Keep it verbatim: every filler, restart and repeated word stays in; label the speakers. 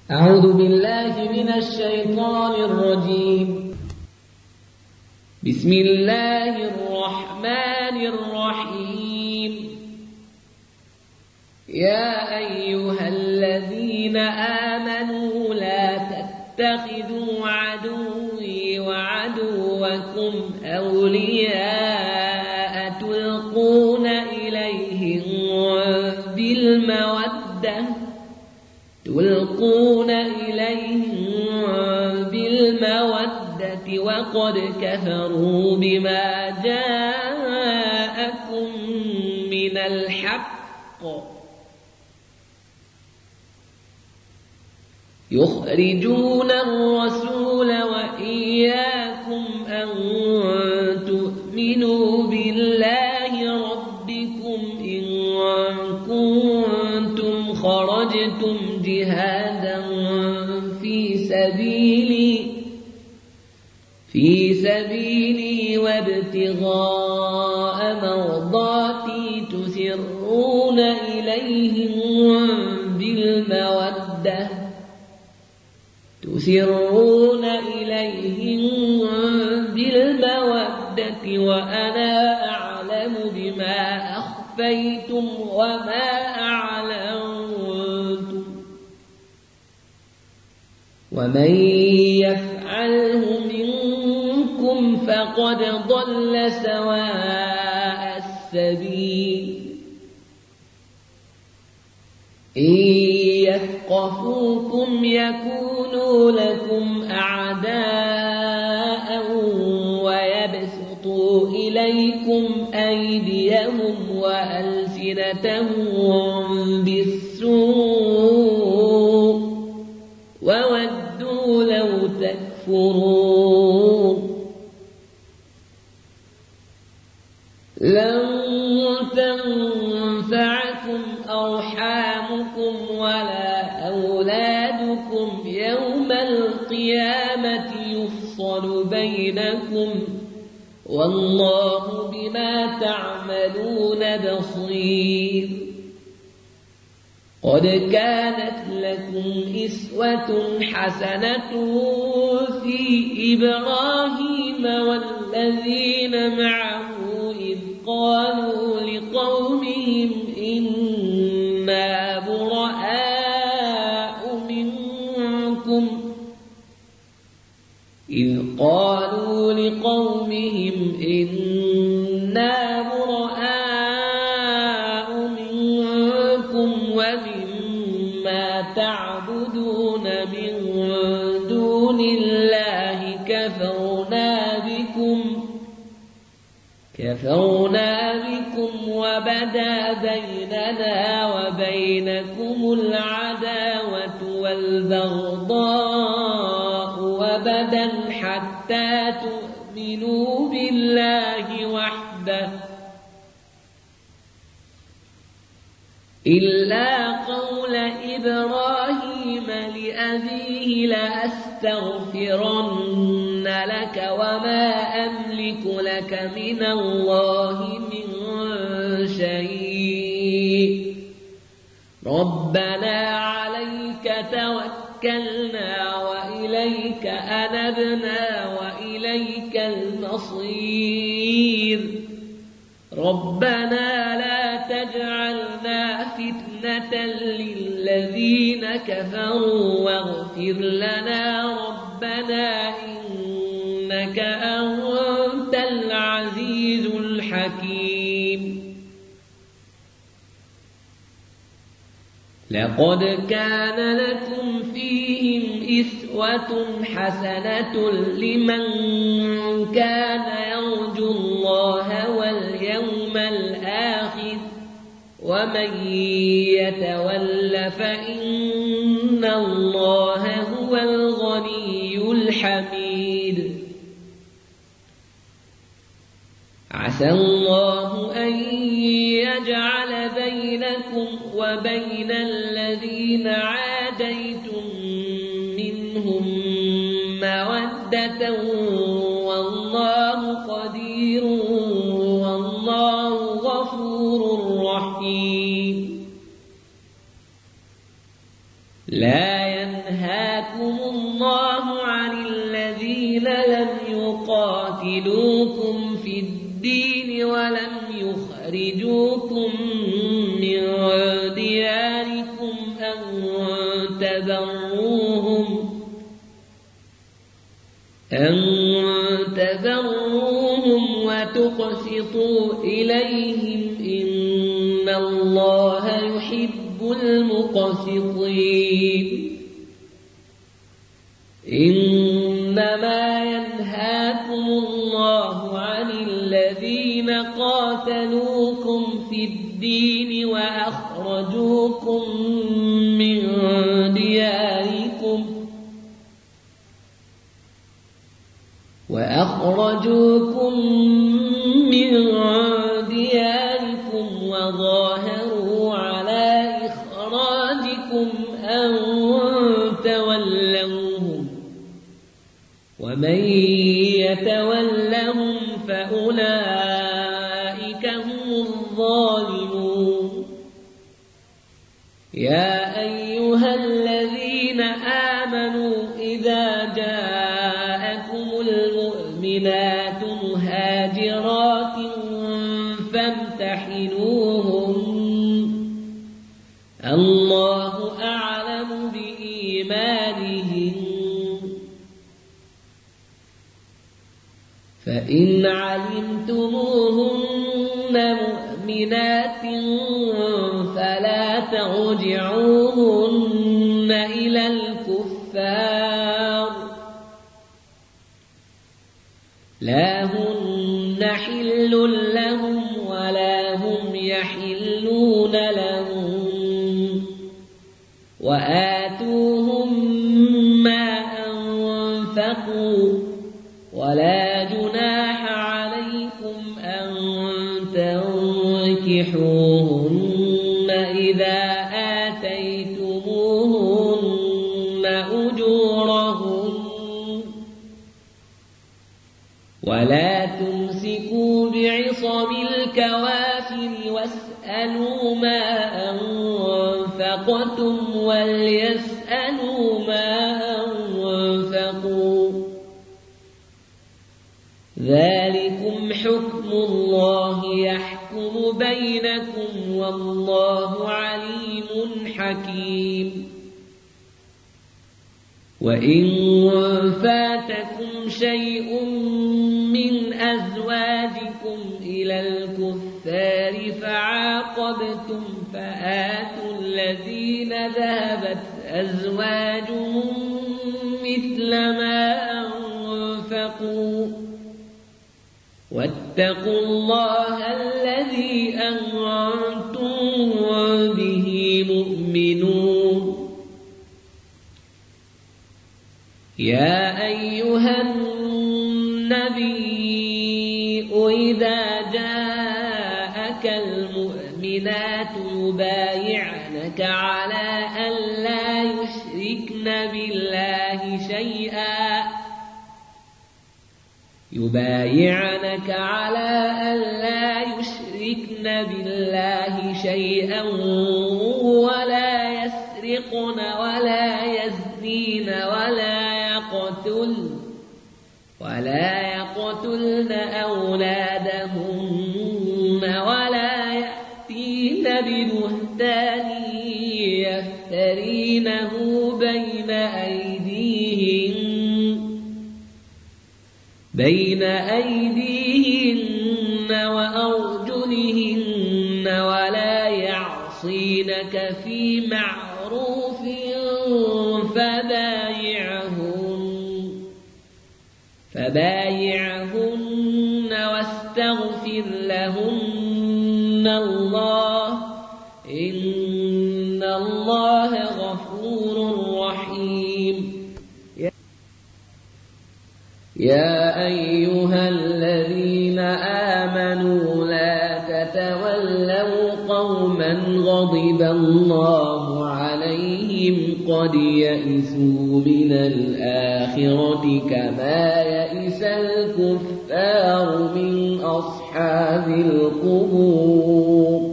Speaker 1: أعوذ بالله من الشيطان الرجيم. بسم الله الرحمن الرحيم. يا أيها الذين آمنوا لا تتخذوا عدوي وعدوكم أولياء تلقون إليهم بالمودة تلقون إليهم بالمودة وقد كفروا بما جاءكم من الحق يخرجون الرسول وإياكم أن تؤمنوا بالله ربكم إن كنتم خرجتم جهادا في سبيلي في سبيلي وابتغاء مرضاتي تسرون إليهم بالمودة تسرون إليهم بالمودة وأنا أعلم بما أخفيتم وما أعلنتم ومن يفعله منكم فقد ضل سواء السبيل إن يثقفوكم يكونوا لكم أعداء ويبسطوا إليكم أيديهم وألسنتهم بالسوء وودوا لو تكفرون لن تنفعكم أرحامكم ولا أولادكم يوم القيامة يفصل بينكم والله بما تعملون بصير قد كانت لكم أسوة حسنة في إبراهيم والذين معه إذ قالوا لقومهم إنا براء منكم إذ قالوا لقومهم إنا براء منكم ومما تعبدون من دون الله كفرنا بكم كفرنا بكم وبدا بيننا وبينكم العداوة والبغضاء وبدا حتى تؤمنوا بالله وحده إلا قول إبراهيم لأبيه لأستغفرن لك وما أملك لك من الله من شيء ربنا عليك توكلنا وإليك أنبنا وإليك المصير ربنا لا تجعلنا فتنة للذين كفروا واغفر لنا ربنا إنك أنت العزيز الحكيم لقد كان لكم فيهم أسوة حسنة لمن كان يرجو الله واليوم الآخر ومن يتول فإن الله هو الغني الحميد عسى الله أن يجعل بينكم وبين الذين عاديتم منهم مودة والله قدير والله غفور رحيم لا ينهاكم الله عن الذين لم يقاتلوكم في الدين ولم يخرجوكم من دياركم أن تبروهم أن تبروهم وتقسطوا إليهم إن الله يحب المقسطين إنما ينهاكم الله عن الذين قاتلوكم في الدين وأخرجوكم من دياركم وأخرجوكم من دياركم وظاهروا على إخراجكم أن تولوهم ومن يتولهم فأولئك هم الظالمون يا أيها الذين آمنوا إذا جاءكم المؤمنات مهاجرات فامتحنوهن الله أعلم بإيمانهن فإن علمتموهن مؤمنات فلا ترجعوهن إلى الكفار لا هن حل لهم ولا هم يحلون لهم وآتوهم ما أنفقوا ولا جناح عليكم أن تنكحوهن إذا آتيتموهن أجورهن ولا تمسكوا بعصم الكوافر واسألوا ما أنفقتم وليسألوا ما أنفقوا ذلكم حكم الله يحكم بينكم والله عليم حكيم وإن فاتكم شيء من أزواجكم إلى الكفار فعاقبتم فآتوا الذين ذهبت أزواجهم مثل ما أنفقوا واتقوا الله الذي أنتم به مؤمنون يا أيها النبي إذا جاءك المؤمنات يبايعنك على أن لا يشركن بالله شيئا يبايعنك على أن لا يشركن بالله شيئا ولا يسرقن ولا يزنين ولا يقتلن ولا يقتلن أولادهن ولا يأتين ببهتان يفترينه بين أيديهن بين أيديهن وأرجلهن ولا يعصينك في معروف فبايعهن فبايعهن واستغفر لهن الله إن الله غفور رحيم يا أيها الذين آمنوا لا تتولوا قوما غضب الله عليهم قد يئسوا من الآخرة كما يئس الكفار من أصحاب القبور